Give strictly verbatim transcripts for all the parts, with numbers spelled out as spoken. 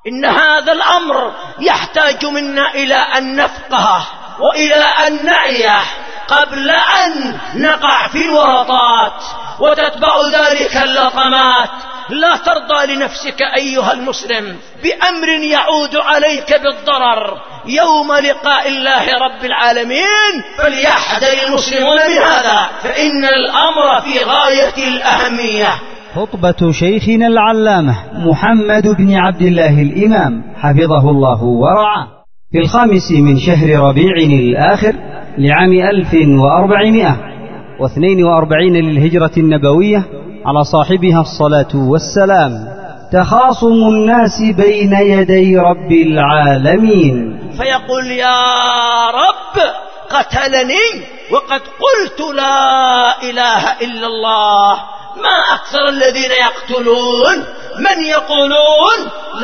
إن هذا الأمر يحتاج منا إلى أن نفقهه وإلى أن نعيه قبل أن نقع في الورطات وتتبع ذلك اللطمات. لا ترضى لنفسك أيها المسلم بأمر يعود عليك بالضرر يوم لقاء الله رب العالمين. فليحذر المسلمون من هذا، فإن الأمر في غاية الأهمية. خطبة شيخنا العلامة محمد بن عبد الله الإمام حفظه الله ورعاه في الخامس من شهر ربيع الآخر لعام ألف وأربعمائة واثنين وأربعين للهجرة النبوية على صاحبها الصلاة والسلام. تخاصم الناس بين يدي رب العالمين، فيقول يا رب قتلني وقد قلت لا إله إلا الله. ما أكثر الذين يقتلون من يقولون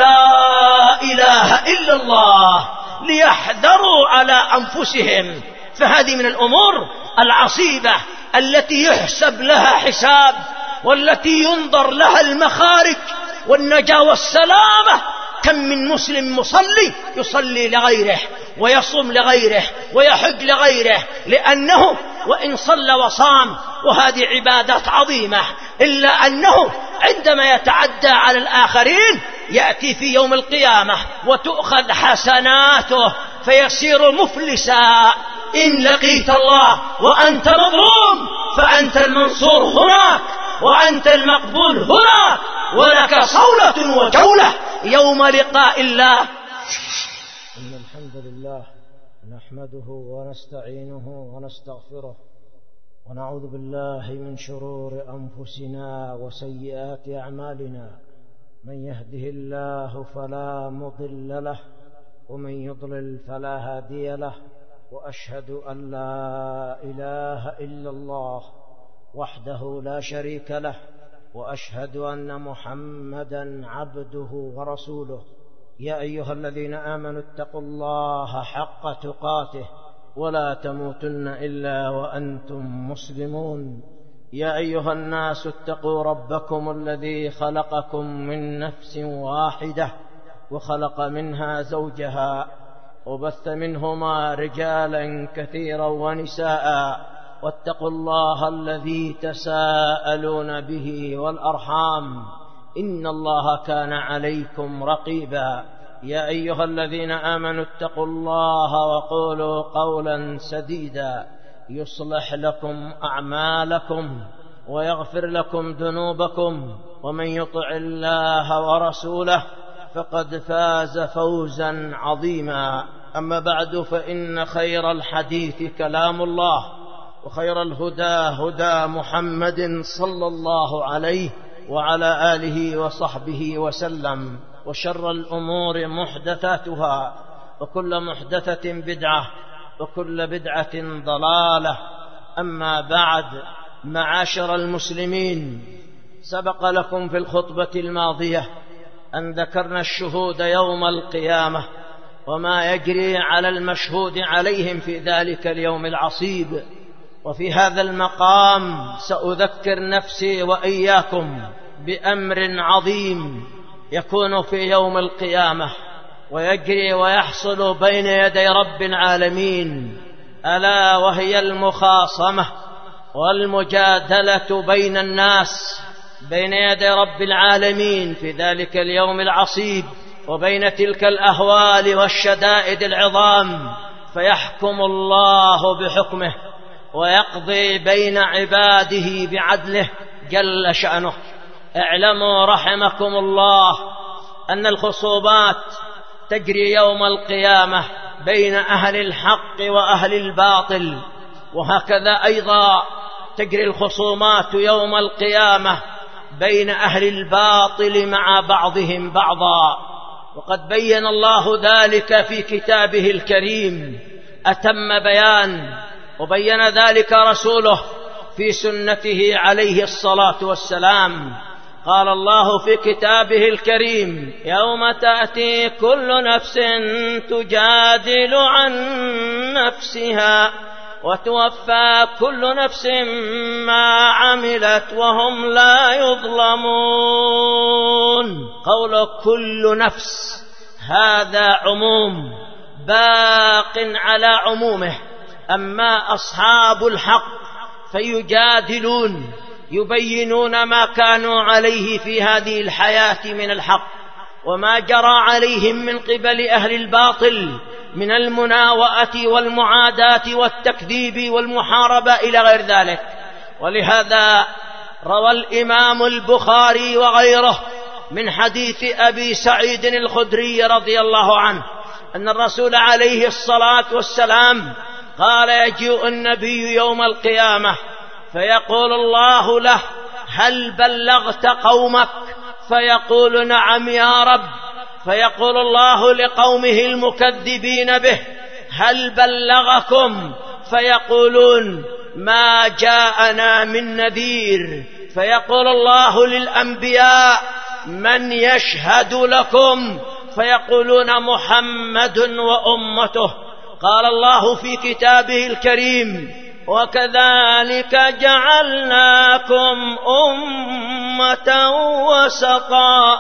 لا إله إلا الله ليحذروا على أنفسهم. فهذه من الأمور العصيبة التي يحسب لها حساب والتي ينظر لها المخارج والنجاة والسلامة. كم من مسلم مصلي يصلي لغيره ويصوم لغيره ويحج لغيره، لأنه وإن صلى وصام وهذه عبادات عظيمة إلا أنه عندما يتعدى على الآخرين يأتي في يوم القيامة وتؤخذ حسناته فيصير مفلسا. إن لقيت الله وأنت مظلوم فأنت المنصور هناك وأنت المقبول هناك، ولك صولة وجولة يوم لقاء الله. إن الحمد لله نحمده ونستعينه ونستغفره ونعوذ بالله من شرور أنفسنا وسيئات أعمالنا. من يهده الله فلا مضل له ومن يضلل فلا هادي له. وأشهد أن لا إله إلا الله وحده لا شريك له، وأشهد أن محمدا عبده ورسوله. يا أيها الذين آمنوا اتقوا الله حق تقاته ولا تموتن إلا وأنتم مسلمون. يا أيها الناس اتقوا ربكم الذي خلقكم من نفس واحدة وخلق منها زوجها وبث منهما رجالا كثيرا ونساء، واتقوا الله الذي تساءلون به والأرحام إن الله كان عليكم رقيبا. يا أيها الذين آمنوا اتقوا الله وقولوا قولا سديدا يصلح لكم أعمالكم ويغفر لكم ذنوبكم، ومن يطع الله ورسوله فقد فاز فوزا عظيما. أما بعد، فإن خير الحديث كلام الله، وخير الهدى هدى محمد صلى الله عليه وعلى آله وصحبه وسلم. وشر الأمور محدثاتها، وكل محدثة بدعة، وكل بدعة ضلالة. أما بعد، معاشر المسلمين، سبق لكم في الخطبة الماضية أن ذكرنا الشهود يوم القيامة وما يجري على المشهود عليهم في ذلك اليوم العصيب. وفي هذا المقام سأذكر نفسي وإياكم بأمر عظيم يكون في يوم القيامة ويجري ويحصل بين يدي رب العالمين، ألا وهي المخاصمة والمجادلة بين الناس بين يدي رب العالمين في ذلك اليوم العصيب، وبين تلك الأهوال والشدائد العظام. فيحكم الله بحكمه ويقضي بين عباده بعدله جل شأنه. اعلموا رحمكم الله أن الخصومات تجري يوم القيامة بين أهل الحق وأهل الباطل، وهكذا أيضا تجري الخصومات يوم القيامة بين أهل الباطل مع بعضهم بعضا. وقد بين الله ذلك في كتابه الكريم أتم بيان، وبين ذلك رسوله في سنته عليه الصلاة والسلام. قال الله في كتابه الكريم: يوم تأتي كل نفس تجادل عن نفسها وتوفى كل نفس ما عملت وهم لا يظلمون. قول كل نفس هذا عموم باق على عمومه. أما أصحاب الحق فيجادلون يبينون ما كانوا عليه في هذه الحياة من الحق وما جرى عليهم من قبل أهل الباطل من المناوئة والمعاداة والتكذيب والمحاربة إلى غير ذلك. ولهذا روى الإمام البخاري وغيره من حديث أبي سعيد الخدري رضي الله عنه أن الرسول عليه الصلاة والسلام قال: يجيء النبي يوم القيامة فيقول الله له: هل بلغت قومك؟ فيقول: نعم يا رب. فيقول الله لقومه المكذبين به: هل بلغكم؟ فيقولون: ما جاءنا من نذير. فيقول الله للأنبياء: من يشهد لكم؟ فيقولون: محمد وأمته. قال الله في كتابه الكريم: وكذلك جعلناكم أمة وسطا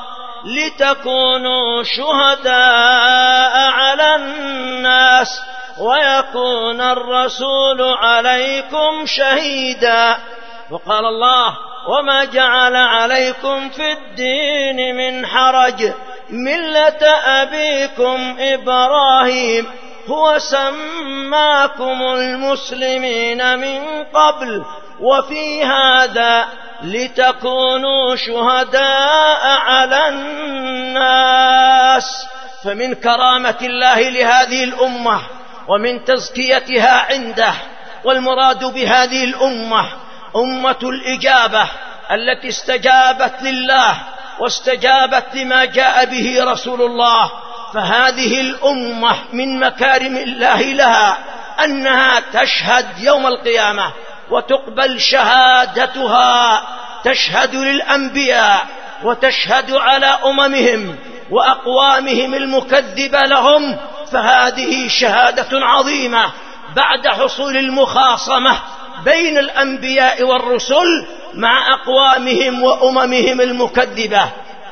لتكونوا شهداء على الناس ويكون الرسول عليكم شهيدا. وقال الله: وما جعل عليكم في الدين من حرج ملة أبيكم إبراهيم هو سماكم المسلمين من قبل وفي هذا لتكونوا شهداء على الناس. فمن كرامة الله لهذه الأمة ومن تزكيتها عنده والمراد بهذه الأمة أمة الإجابة التي استجابت لله واستجابت لما جاء به رسول الله. فهذه الأمة من مكارم الله لها أنها تشهد يوم القيامة وتقبل شهادتها، تشهد للأنبياء وتشهد على أممهم وأقوامهم المكذبة لهم. فهذه شهادة عظيمة بعد حصول المخاصمة بين الأنبياء والرسل مع أقوامهم وأممهم المكذبة.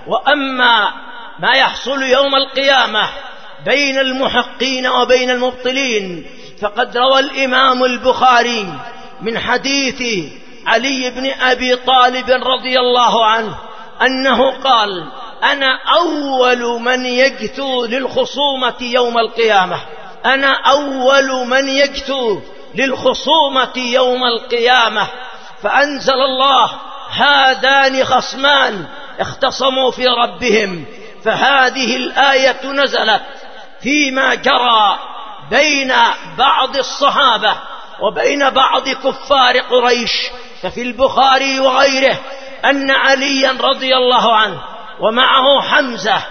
وأما ما يحصل يوم القيامة بين المحقين وبين المبطلين فقد روى الإمام البخاري من حديث علي بن أبي طالب رضي الله عنه أنه قال: أنا أول من يجثو للخصومة يوم القيامة أنا أول من يجثو للخصومة يوم القيامة. فأنزل الله: هذان خصمان اختصموا في ربهم. فهذه الآية نزلت فيما جرى بين بعض الصحابة وبين بعض كفار قريش. ففي البخاري وغيره أن عليا رضي الله عنه ومعه حمزة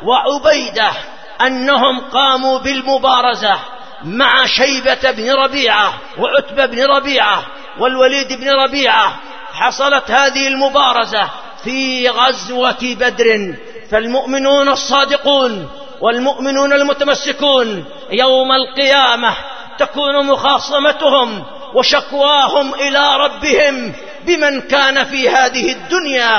وعبيدة أنهم قاموا بالمبارزة مع شيبة بن ربيعة وعتبة بن ربيعة والوليد بن ربيعة. حصلت هذه المبارزة في غزوة بدر. فالمؤمنون الصادقون والمؤمنون المتمسكون يوم القيامة تكون مخاصمتهم وشكواهم إلى ربهم بمن كان في هذه الدنيا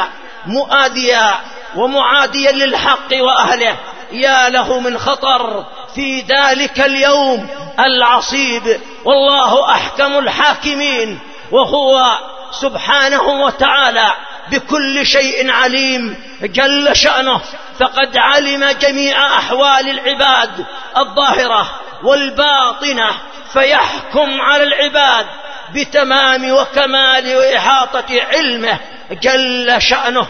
مؤاذيا ومعاديا للحق وأهله. يا له من خطر في ذلك اليوم العصيب. والله أحكم الحاكمين وهو سبحانه وتعالى بكل شيء عليم جل شأنه. فقد علم جميع أحوال العباد الظاهرة والباطنة فيحكم على العباد بتمام وكمال وإحاطة علمه جل شأنه.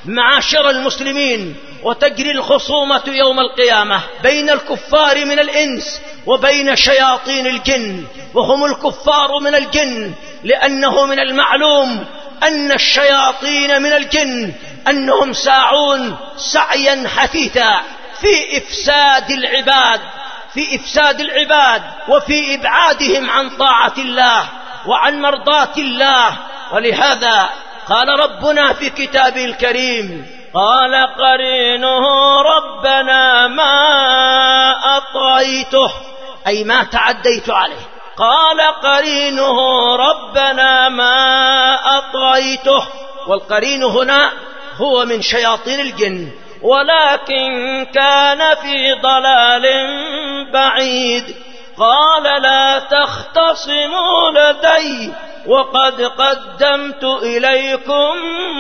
معاشر المسلمين، وتجري الخصومة يوم القيامة بين الكفار من الإنس وبين شياطين الجن، وهم الكفار من الجن، لأنه من المعلوم أن الشياطين من الجن أنهم ساعون سعيا حثيثا في إفساد العباد في إفساد العباد وفي إبعادهم عن طاعة الله وعن مرضاة الله. ولهذا قال ربنا في كتابه الكريم: قال قرينه ربنا ما أطغيته، أي ما تعديت عليه. قال قرينه ربنا ما أطغيته، والقرين هنا هو من شياطين الجن ولكن كان في ضلال بعيد. قال لا تختصموا لدي وقد قدمت إليكم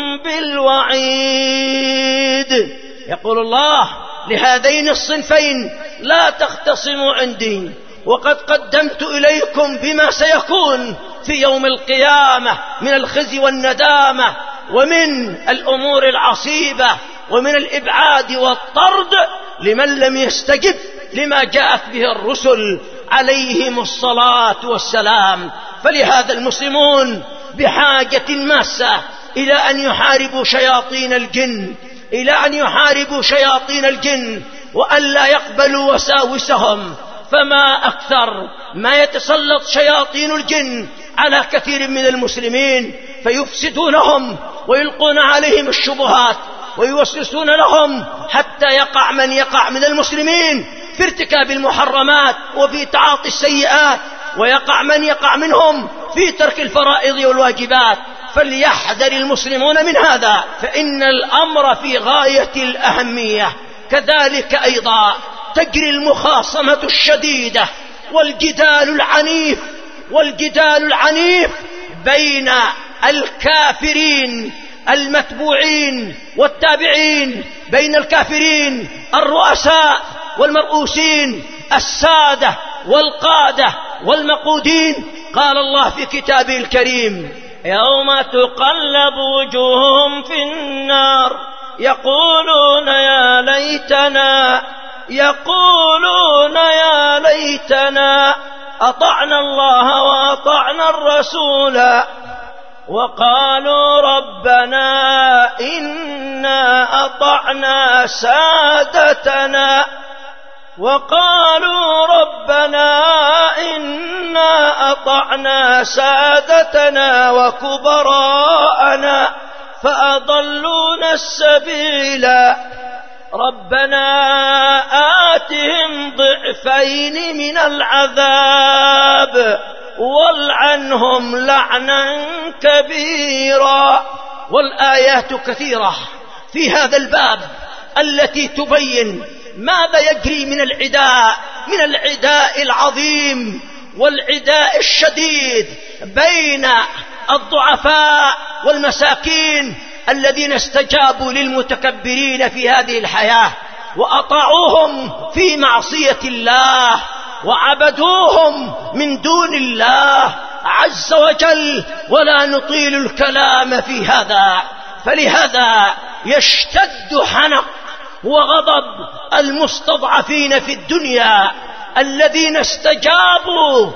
بالوعيد. يقول الله لهذين الصنفين لا تختصموا عندي وقد قدمت إليكم بما سيكون في يوم القيامة من الخزي والندامة ومن الأمور العصيبة ومن الإبعاد والطرد لمن لم يستجب لما جاءت به الرسل عليهم الصلاة والسلام. فلهذا المسلمون بحاجة ماسة إلى أن يحاربوا شياطين الجن إلى أن يحاربوا شياطين الجن وأن لا يقبلوا وساوسهم. فما أكثر ما يتسلط شياطين الجن على كثير من المسلمين فيفسدونهم ويلقون عليهم الشبهات ويوسوسون لهم حتى يقع من يقع من المسلمين في ارتكاب المحرمات وفي تعاطي السيئات، ويقع من يقع منهم في ترك الفرائض والواجبات. فليحذر المسلمون من هذا، فإن الأمر في غاية الأهمية. كذلك أيضا تجري المخاصمة الشديدة والجدال العنيف والجدال العنيف بين الكافرين المتبوعين والتابعين، بين الكافرين الرؤساء والمرؤوسين، السادة والقادة والمقودين. قال الله في كتابه الكريم يوم تقلب وجوههم في النار يقولون يا ليتنا يقولون يا ليتنا أطعنا الله وأطعنا الرسول وقالوا ربنا إنا أطعنا سادتنا وقالوا ربنا إنا أطعنا سادتنا وكبراءنا فأضلونا السبيل ربنا آتهم ضعفين من العذاب والعنهم لعنا كبيرا. والآيات كثيرة في هذا الباب التي تبين ماذا يجري من العداء من العداء العظيم والعداء الشديد بين الضعفاء والمساكين الذين استجابوا للمتكبرين في هذه الحياة وأطاعوهم في معصية الله وعبدوهم من دون الله عز وجل. ولا نطيل الكلام في هذا، فلهذا يشتد حنق وغضب المستضعفين في الدنيا الذين استجابوا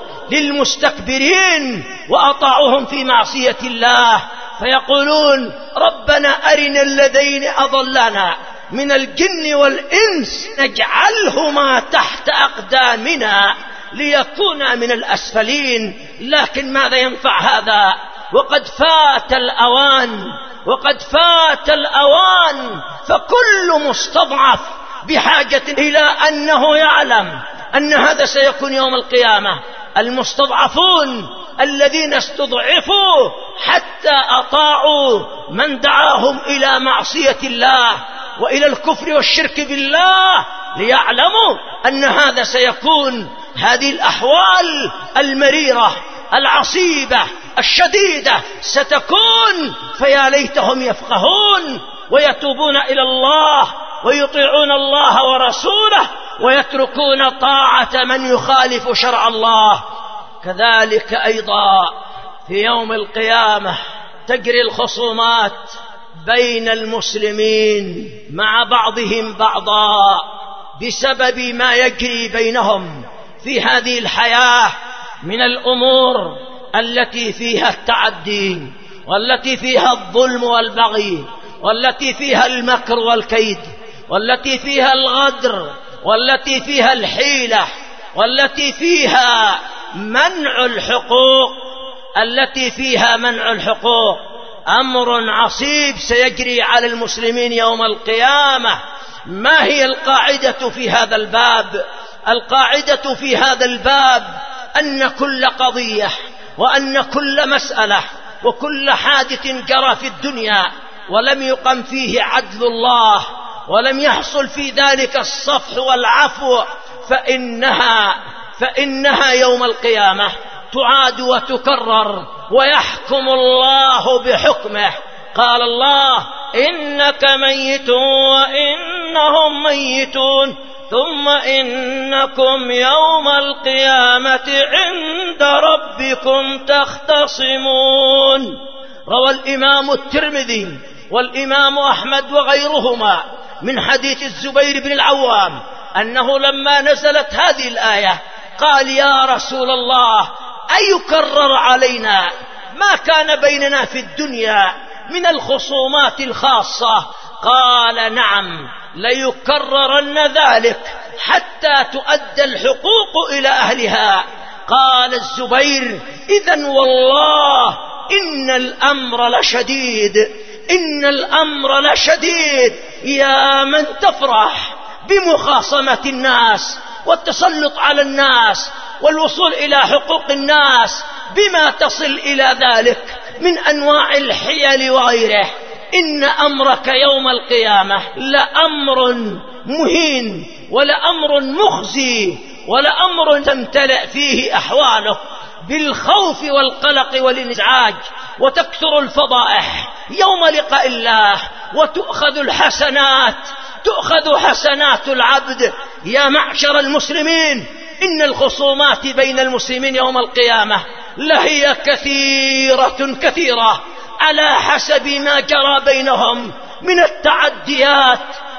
للمستكبرين وأطاعوهم في معصية الله، فيقولون ربنا أرنا الذين أضلنا من الجن والإنس نجعلهما تحت أقدامنا ليكونا من الأسفلين. لكن ماذا ينفع هذا وقد فات الأوان وقد فات الأوان. فكل مستضعف بحاجة إلى أنه يعلم أن هذا سيكون يوم القيامة. المستضعفون الذين استضعفوا حتى أطاعوا من دعاهم إلى معصية الله وإلى الكفر والشرك بالله ليعلموا أن هذا سيكون. هذه الأحوال المريرة العصيبة الشديدة ستكون، فيا ليتهم يفقهون ويتوبون إلى الله ويطيعون الله ورسوله ويتركون طاعة من يخالف شرع الله. كذلك أيضا في يوم القيامة تجري الخصومات بين المسلمين مع بعضهم بعضا بسبب ما يجري بينهم في هذه الحياة من الأمور التي فيها التعدي والتي فيها الظلم والبغي والتي فيها المكر والكيد والتي فيها الغدر والتي فيها الحيلة والتي فيها منع الحقوق التي فيها منع الحقوق. أمر عصيب سيجري على المسلمين يوم القيامة. ما هي القاعدة في هذا الباب؟ القاعدة في هذا الباب أن كل قضية وأن كل مسألة وكل حادث جرى في الدنيا ولم يقم فيه عدل الله ولم يحصل في ذلك الصفح والعفو فإنها فإنها يوم القيامة تعاد وتكرر ويحكم الله بحكمه. قال الله: إنك ميت وإنهم ميتون ثم إنكم يوم القيامة عند ربكم تختصمون. روى الإمام الترمذي والإمام أحمد وغيرهما من حديث الزبير بن العوام أنه لما نزلت هذه الآية قال: يا رسول الله، أيكرر علينا ما كان بيننا في الدنيا من الخصومات الخاصة؟ قال: نعم، ليكررن ذلك حتى تؤدى الحقوق إلى أهلها. قال الزبير: إذن والله إن الأمر لشديد، إن الأمر لشديد. يا من تفرح بمخاصمة الناس والتسلط على الناس والوصول إلى حقوق الناس بما تصل إلى ذلك من أنواع الحيل وغيره، إن أمرك يوم القيامة لأمر مهين ولأمر مخزي ولأمر تمتلئ فيه أحواله بالخوف والقلق والانزعاج، وتكثر الفضائح يوم لقاء الله، وتؤخذ الحسنات تؤخذ حسنات العبد. يا معشر المسلمين، إن الخصومات بين المسلمين يوم القيامة لهي كثيرة كثيرة على حسب ما جرى بينهم من التعديات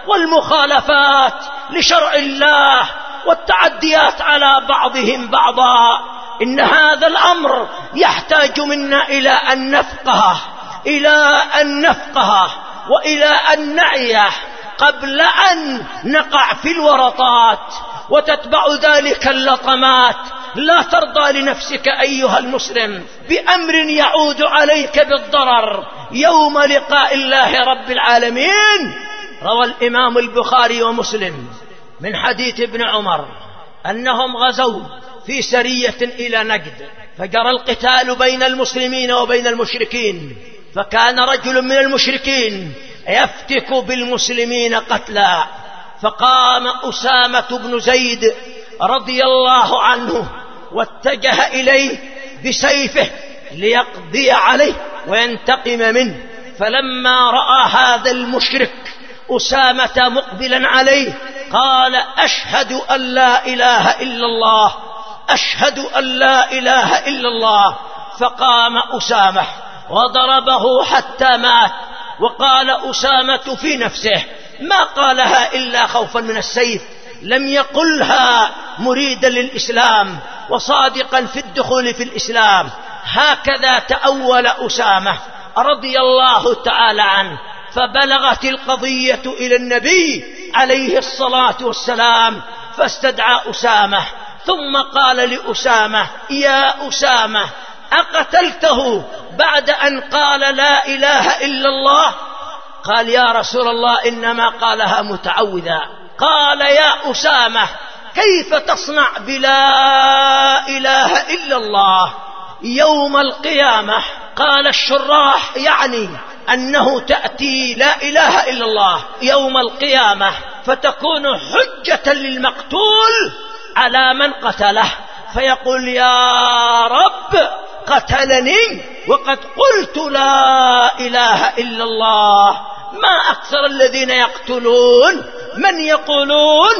والمخالفات لشرع الله والتعديات على بعضهم بعضا. إن هذا الأمر يحتاج منا إلى أن نفقهه إلى أن نفقهه وإلى أن نعيه قبل أن نقع في الورطات وتتبع ذلك اللطمات. لا ترضى لنفسك أيها المسلم بأمر يعود عليك بالضرر يوم لقاء الله رب العالمين. روى الإمام البخاري ومسلم من حديث ابن عمر أنهم غزوا في سرية إلى نجد، فجرى القتال بين المسلمين وبين المشركين، فكان رجل من المشركين يفتك بالمسلمين قتلا، فقام أسامة بن زيد رضي الله عنه واتجه إليه بسيفه ليقضي عليه وينتقم منه. فلما رأى هذا المشرك أسامة مقبلا عليه قال: أشهد أن لا إله إلا الله، أشهد أن لا إله إلا الله. فقام أسامة وضربه حتى مات. وقال أسامة في نفسه: ما قالها إلا خوفا من السيف، لم يقلها مريدا للإسلام وصادقا في الدخول في الإسلام. هكذا تأول أسامة رضي الله تعالى عنه، فبلغت القضية إلى النبي عليه الصلاة والسلام، فاستدعى أسامة ثم قال لأسامة: يا أسامة، أقتلته بعد أن قال لا إله إلا الله؟ قال: يا رسول الله، إنما قالها متعوذا. قال: يا أسامة، كيف تصنع بلا إله إلا الله يوم القيامة؟ قال الشراح: يعني أنه تأتي لا إله إلا الله يوم القيامة فتكون حجة للمقتول على من قتله، فيقول: يا رب، قتلني وقد قلت لا إله إلا الله. ما أكثر الذين يقتلون من يقولون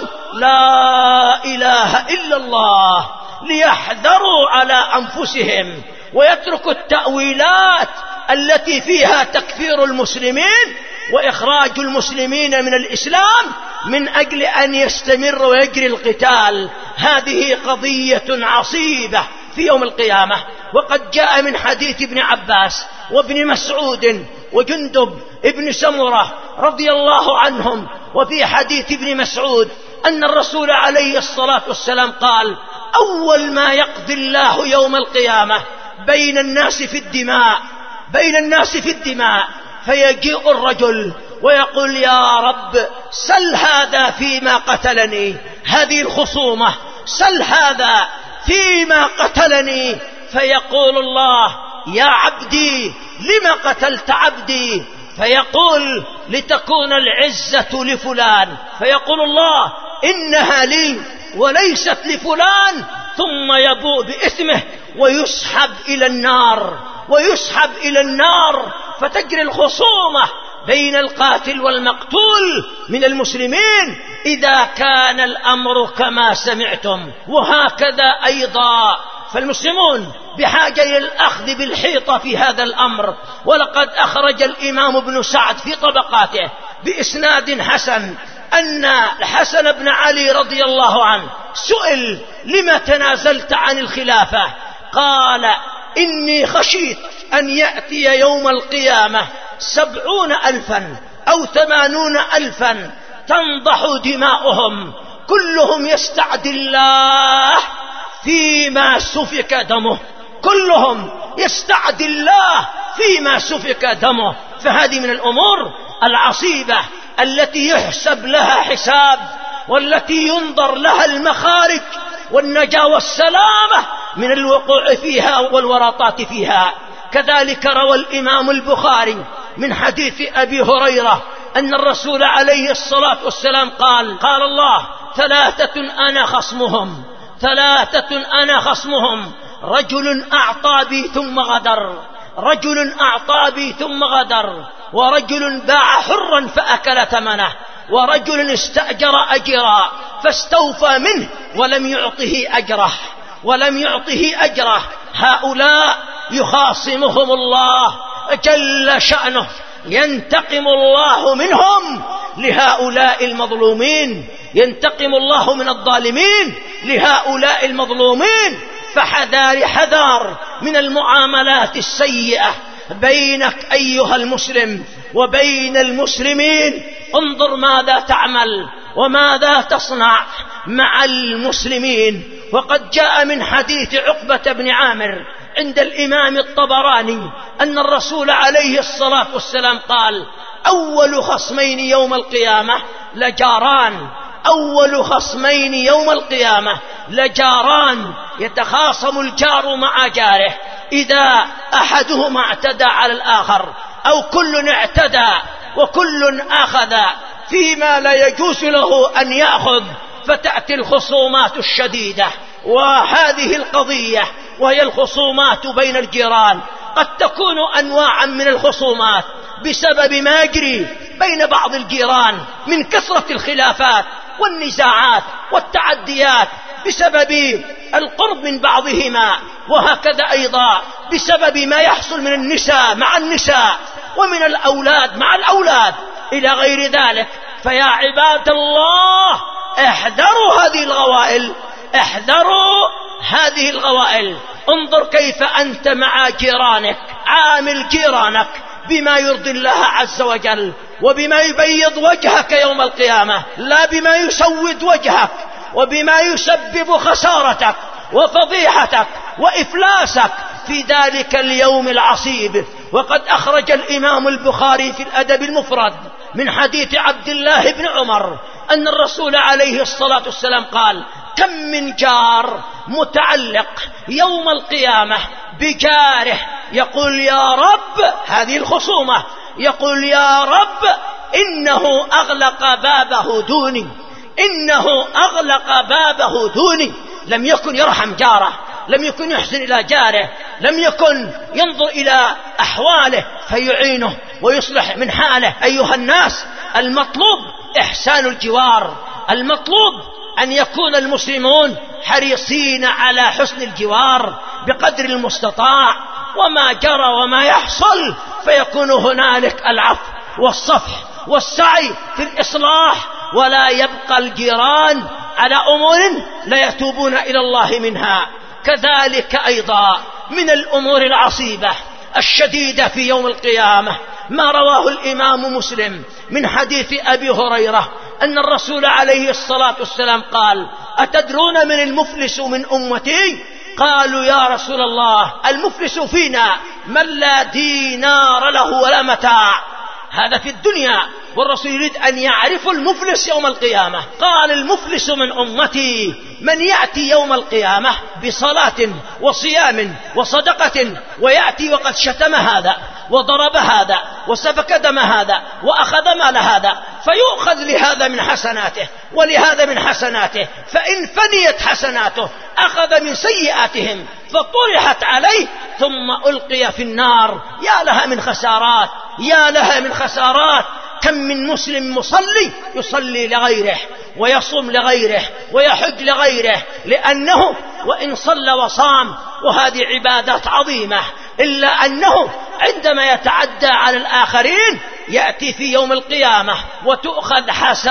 لا إله إلا الله ليحذروا على أنفسهم ويتركوا التأويلات التي فيها تكفير المسلمين وإخراج المسلمين من الإسلام من أجل أن يستمر ويجري القتال. هذه قضية عصيبة في يوم القيامة. وقد جاء من حديث ابن عباس وابن مسعود وجندب ابن سمرة رضي الله عنهم، وفي حديث ابن مسعود أن الرسول عليه الصلاة والسلام قال: أول ما يقضي الله يوم القيامة بين الناس في الدماء بين الناس في الدماء فيجيء الرجل ويقول: يا رب، سل هذا فيما قتلني، هذه الخصومة، سل هذا فيما قتلني. فيقول الله: يا عبدي، لما قتلت عبدي؟ فيقول لتكون العزة لفلان، فيقول الله إنها لي وليست لفلان، ثم يبوء بإثمه ويسحب إلى النار ويسحب إلى النار فتجري الخصومة بين القاتل والمقتول من المسلمين إذا كان الأمر كما سمعتم. وهكذا أيضا فالمسلمون بحاجة إلى الأخذ بالحيطة في هذا الأمر. ولقد أخرج الإمام ابن سعد في طبقاته بإسناد حسن أن الحسن بن علي رضي الله عنه سئل لما تنازلت عن الخلافة؟ قال إني خشيت أن يأتي يوم القيامة سبعون ألفا أو ثمانون ألفا تنضح دماؤهم كلهم يستعدي الله فيما سفك دمه، كلهم يستعدي الله فيما سفك دمه. فهذه من الأمور العصيبة التي يحسب لها حساب والتي ينظر لها المخارج والنجاة والسلامة من الوقوع فيها والورطات فيها. كذلك روى الإمام البخاري من حديث أبي هريرة أن الرسول عليه الصلاة والسلام قال قال الله ثلاثة أنا خصمهم ثلاثة أنا خصمهم رجل أعطى بي ثم غدر رجل أعطى بي ثم غدر ورجل باع حرا فأكل ثمنه ورجل استأجر أجرا فاستوفى منه ولم يعطه أجره ولم يعطه أجره. هؤلاء يخاصمهم الله جل شأنه، ينتقم الله منهم لهؤلاء المظلومين، ينتقم الله من الظالمين لهؤلاء المظلومين. فحذار حذار من المعاملات السيئة بينك أيها المسلم وبين المسلمين. انظر ماذا تعمل وماذا تصنع مع المسلمين. وقد جاء من حديث عقبة بن عامر عند الإمام الطبراني أن الرسول عليه الصلاة والسلام قال أول خصمين يوم القيامة لجاران أول خصمين يوم القيامة لجاران يتخاصم الجار مع جاره إذا أحدهما اعتدى على الآخر أو كل اعتدى وكل أخذ فيما لا يجوز له أن يأخذ، فتأتي الخصومات الشديدة. وهذه القضية وهي الخصومات بين الجيران قد تكون أنواعا من الخصومات بسبب ما يجري بين بعض الجيران من كثرة الخلافات والنزاعات والتعديات بسبب القرب من بعضهما، وهكذا أيضا بسبب ما يحصل من النساء مع النساء ومن الأولاد مع الأولاد إلى غير ذلك. فيا عباد الله احذروا هذه الغوائل احذروا هذه الغوائل. انظر كيف أنت مع جيرانك، عامل جيرانك بما يرضي الله عز وجل وبما يبيض وجهك يوم القيامة، لا بما يسود وجهك وبما يسبب خسارتك وفضيحتك وإفلاسك في ذلك اليوم العصيب. وقد أخرج الإمام البخاري في الأدب المفرد من حديث عبد الله بن عمر أن الرسول عليه الصلاة والسلام قال كم من جار متعلق يوم القيامة بجاره يقول يا رب، هذه الخصومة، يقول يا رب إنه أغلق بابه دوني إنه أغلق بابه دوني. لم يكن يرحم جاره، لم يكن يحسن إلى جاره، لم يكن ينظر إلى أحواله فيعينه ويصلح من حاله. أيها الناس المطلوب إحسان الجوار، المطلوب أن يكون المسلمون حريصين على حسن الجوار بقدر المستطاع، وما جرى وما يحصل فيكون هنالك العفو والصفح والسعي في الإصلاح، ولا يبقى الجيران على أمور لا يتوبون إلى الله منها. كذلك أيضا من الأمور العصيبة الشديدة في يوم القيامة ما رواه الإمام مسلم من حديث أبي هريرة أن الرسول عليه الصلاة والسلام قال أتدرون من المفلس من أمتي؟ قالوا يا رسول الله المفلس فينا من لا دينار له ولا متاع. هذا في الدنيا، والرسول يريد أن يعرف المفلس يوم القيامة. قال المفلس من أمتي من يأتي يوم القيامة بصلاة وصيام وصدقة ويأتي وقد شتم هذا وضرب هذا وسفك دم هذا وأخذ مال هذا، فيؤخذ لهذا من حسناته ولهذا من حسناته، فإن فنيت حسناته أخذ من سيئاتهم فطرحت عليه ثم ألقي في النار. يا لها من خسارات، يا لها من خسارات. كم من مسلم مصلي يصلي لغيره ويصوم لغيره ويحج لغيره، لأنه وإن صلى وصام وهذه عبادات عظيمة، إلا أنه عندما يتعدى على الآخرين يأتي في يوم القيامة وتؤخذ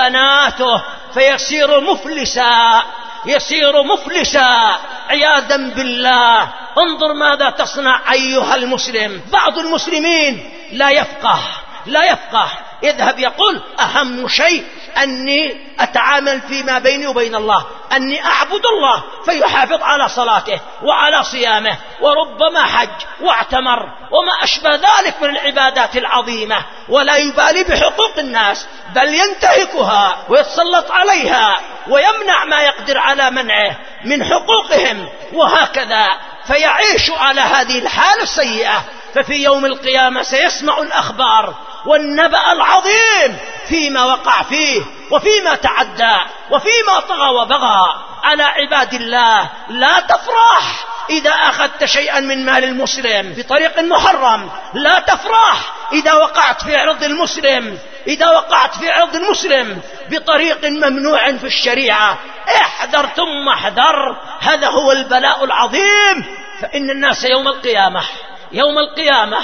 حسناته فيصير مفلسا، يصير مفلسا عياذا بالله. انظر ماذا تصنع أيها المسلم. بعض المسلمين لا يفقه لا يفقه يذهب يقول أهم شيء أني أتعامل فيما بيني وبين الله، أني أعبد الله، فيحافظ على صلاته وعلى صيامه وربما حج واعتمر وما أشبه ذلك من العبادات العظيمة، ولا يبالي بحقوق الناس، بل ينتهكها ويتسلط عليها ويمنع ما يقدر على منعه من حقوقهم، وهكذا فيعيش على هذه الحالة السيئة. ففي يوم القيامة سيسمع الأخبار والنبأ العظيم فيما وقع فيه وفيما تعدى وفيما طغى وبغى على عباد الله. لا تفرح إذا أخذت شيئا من مال المسلم بطريق محرم، لا تفرح إذا وقعت في عرض المسلم إذا وقعت في عرض المسلم بطريق ممنوع في الشريعة. احذر ثم احذر، هذا هو البلاء العظيم. فإن الناس يوم القيامة يوم القيامة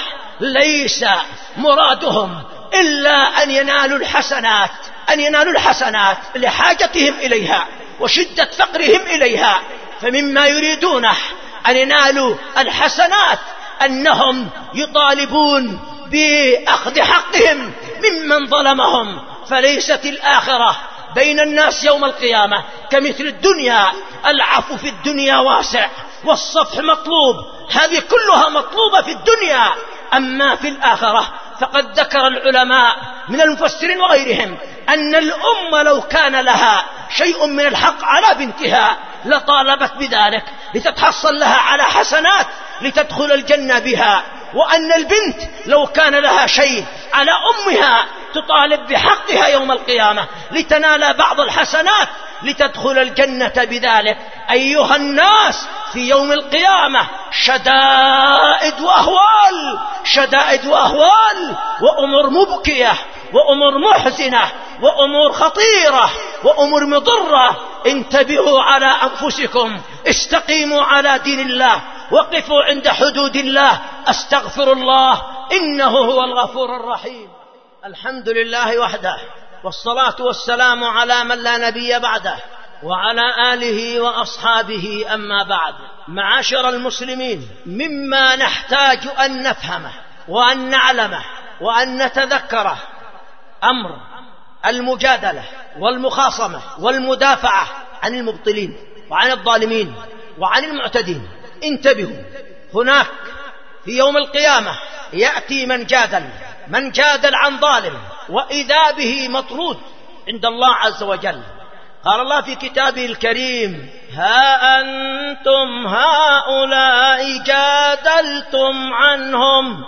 ليس مرادهم إلا أن ينالوا الحسنات أن ينالوا الحسنات لحاجتهم إليها وشدة فقرهم إليها. فمما يريدونه أن ينالوا الحسنات أنهم يطالبون بأخذ حقهم ممن ظلمهم. فليست الآخرة بين الناس يوم القيامة كمثل الدنيا. العفو في الدنيا واسع والصفح مطلوب، هذه كلها مطلوبة في الدنيا. أما في الآخرة فقد ذكر العلماء من المفسرين وغيرهم أن الأمة لو كان لها شيء من الحق على بنتها لطالبت بذلك لتتحصل لها على حسنات لتدخل الجنة بها، وأن البنت لو كان لها شيء على أمها تطالب بحقها يوم القيامة لتنال بعض الحسنات لتدخل الجنة بذلك. أيها الناس، في يوم القيامة شدائد وأهوال شدائد وأهوال وأمور مبكية وأمور محزنة وأمور خطيرة وأمور مضرة. انتبهوا على أنفسكم، استقيموا على دين الله، وقفوا عند حدود الله. أستغفر الله إنه هو الغفور الرحيم. الحمد لله وحده، والصلاة والسلام على من لا نبي بعده، وعلى آله وأصحابه. أما بعد، معاشر المسلمين، مما نحتاج أن نفهمه وأن نعلمه وأن نتذكره أمر المجادلة والمخاصمة والمدافعة عن المبطلين وعن الظالمين وعن المعتدين. انتبهوا، هناك في يوم القيامة يأتي من جادل من جادل عن ظالم وإذا به مطرود عند الله عز وجل. قال الله في كتابه الكريم: ها أنتم هؤلاء جادلتم عنهم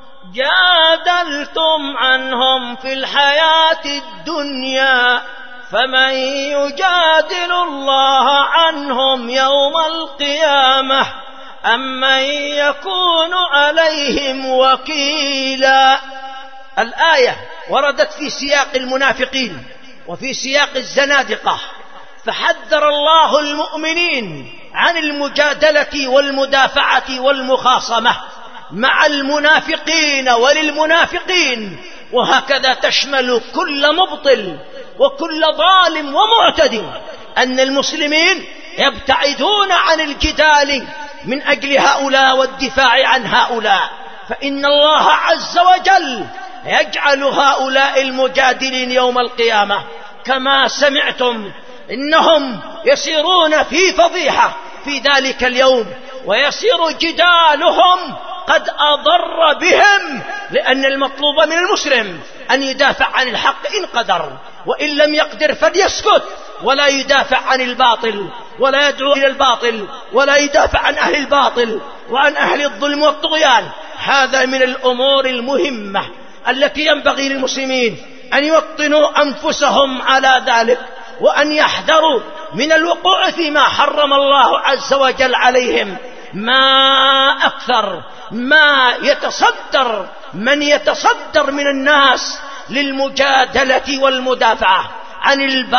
جادلتم عنهم في الحياة الدنيا فمن يجادل الله عنهم يوم القيامة أم من يكون عليهم وكيلا. الآية وردت في سياق المنافقين وفي سياق الزنادقة، فحذر الله المؤمنين عن المجادلة والمدافعة والمخاصمة مع المنافقين وللمنافقين، وهكذا تشمل كل مبطل وكل ظالم ومعتد. أن المسلمين يبتعدون عن الجدال من أجل هؤلاء والدفاع عن هؤلاء، فإن الله عز وجل يجعل هؤلاء المجادلين يوم القيامة كما سمعتم إنهم يسيرون في فضيحة في ذلك اليوم، ويصير جدالهم قد أضر بهم، لأن المطلوب من المسلم أن يدافع عن الحق إن قدر، وإن لم يقدر فليسكت ولا يدافع عن الباطل ولا يدعو إلى الباطل ولا يدافع عن أهل الباطل وعن أهل الظلم والطغيان. هذا من الأمور المهمة التي ينبغي للمسلمين أن يوطنوا أنفسهم على ذلك، وأن يحذروا من الوقوع فيما حرم الله عز وجل عليهم. ما أكثر ما يتصدر من يتصدر من الناس للمجادلة والمدافعة عن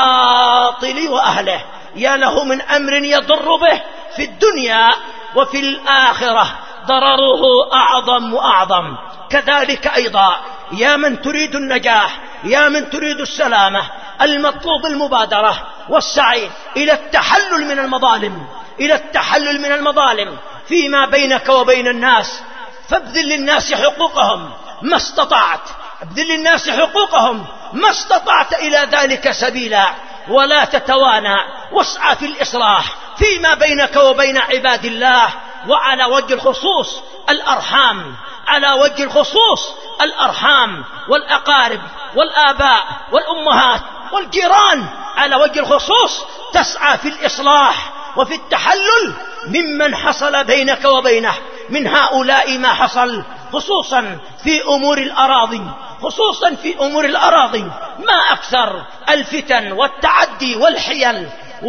الباطل وأهله، يا له من أمر يضر به في الدنيا وفي الآخرة ضرره أعظم وأعظم. كذلك أيضا يا من تريد النجاح، يا من تريد السلامة، المطلوب المبادرة والسعي إلى التحلل من المظالم، إلى التحلل من المظالم فيما بينك وبين الناس. فابذل للناس حقوقهم ما استطعت، ابذل للناس حقوقهم ما استطعت إلى ذلك سبيلا، ولا تتوانى، واسعى في الإصلاح فيما بينك وبين عباد الله. وعلى وجه الخصوص الأرحام، على وجه الخصوص الأرحام والأقارب والآباء والأمهات والجيران، على وجه الخصوص تسعى في الإصلاح وفي التحلل ممن حصل بينك وبينه من هؤلاء ما حصل، خصوصا في أمور الأراضي، خصوصا في أمور الأراضي. ما أكثر الفتن والتعدي والحيل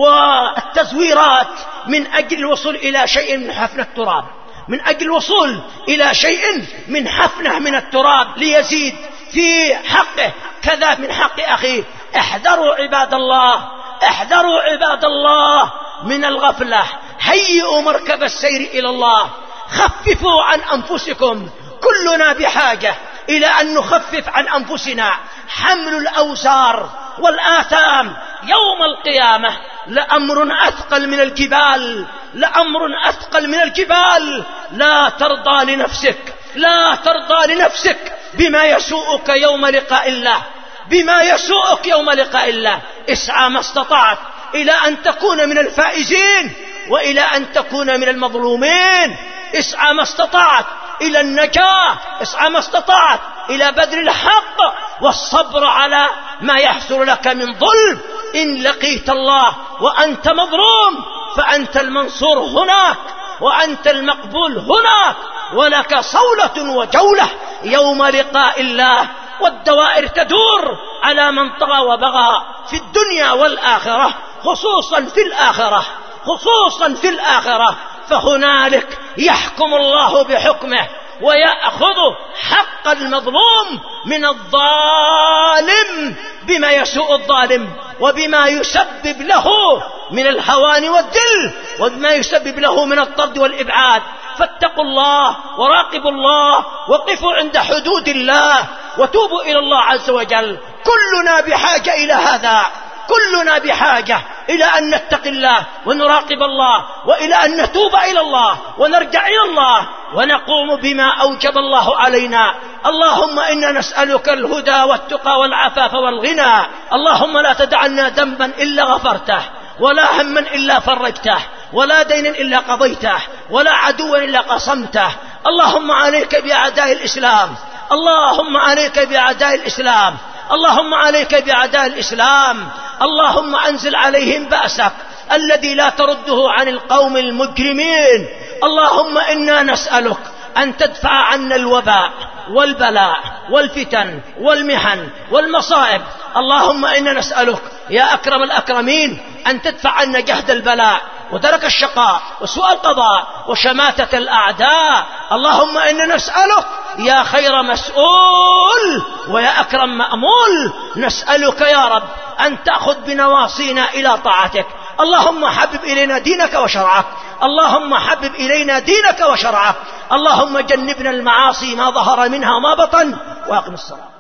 والتزويرات من أجل الوصول إلى شيء من حفنة التراب، من أجل الوصول إلى شيء من حفنة من التراب ليزيد في حقه كذا من حق أخيه. احذروا عباد الله، احذروا عباد الله من الغفلة، هيئوا مركب السير إلى الله، خففوا عن أنفسكم. كلنا بحاجة إلى أن نخفف عن أنفسنا حمل الأوزار والآثام يوم القيامة لأمر أثقل من الجبال، لأمر أثقل من الجبال. لا ترضى لنفسك، لا ترضى لنفسك بما يسوءك يوم لقاء الله، بما يسوءك يوم لقاء الله. اسعى ما استطعت إلى أن تكون من الفائزين وإلى أن تكون من المظلومين. اسعى ما استطعت إلى النجاة، اسعى ما استطعت إلى بذل الحق والصبر على ما يحصل لك من ظلم. إن لقيت الله وأنت مظلوم فأنت المنصور هناك وأنت المقبول هناك، ولك صولة وجولة يوم لقاء الله. والدوائر تدور على من طغى وبغى في الدنيا والآخرة، خصوصا في الآخرة، خصوصا في الآخرة، فهنالك يحكم الله بحكمه ويأخذ حق المظلوم من الظالم بما يسوء الظالم وبما يسبب له من الهوان والذل وبما يسبب له من الطرد والإبعاد. فاتقوا الله وراقبوا الله، وقفوا عند حدود الله وتوبوا إلى الله عز وجل. كلنا بحاجة إلى هذا، كلنا بحاجة إلى أن نتقي الله ونراقب الله، وإلى أن نتوب إلى الله ونرجع إلى الله ونقوم بما أوجب الله علينا. اللهم إنا نسألك الهدى والتقى والعفاف والغنى. اللهم لا تدع لنا ذنبا إلا غفرته، ولا هما إلا فرجته، ولا دينا إلا قضيته، ولا عدوا إلا قصمته. اللهم عليك بأعداء الإسلام، اللهم عليك بأعداء الإسلام، اللهم عليك بأعداء الإسلام. اللهم أنزل عليهم بأسك الذي لا ترده عن القوم المجرمين. اللهم إنا نسألك أن تدفع عنا الوباء والبلاء والفتن والمحن والمصائب. اللهم إنا نسألك يا أكرم الأكرمين أن تدفع عنا جهد البلاء ودرك الشقاء وسوء القضاء وشماتة الأعداء. اللهم إنا نسألك يا خير مسؤول ويا أكرم مأمول، نسألك يا رب أن تأخذ بنواصينا إلى طاعتك. اللهم حبب إلينا دينك وشرعك، اللهم حبب إلينا دينك وشرعك. اللهم جنبنا المعاصي ما ظهر منها وما بطن، وأقم الصلاة.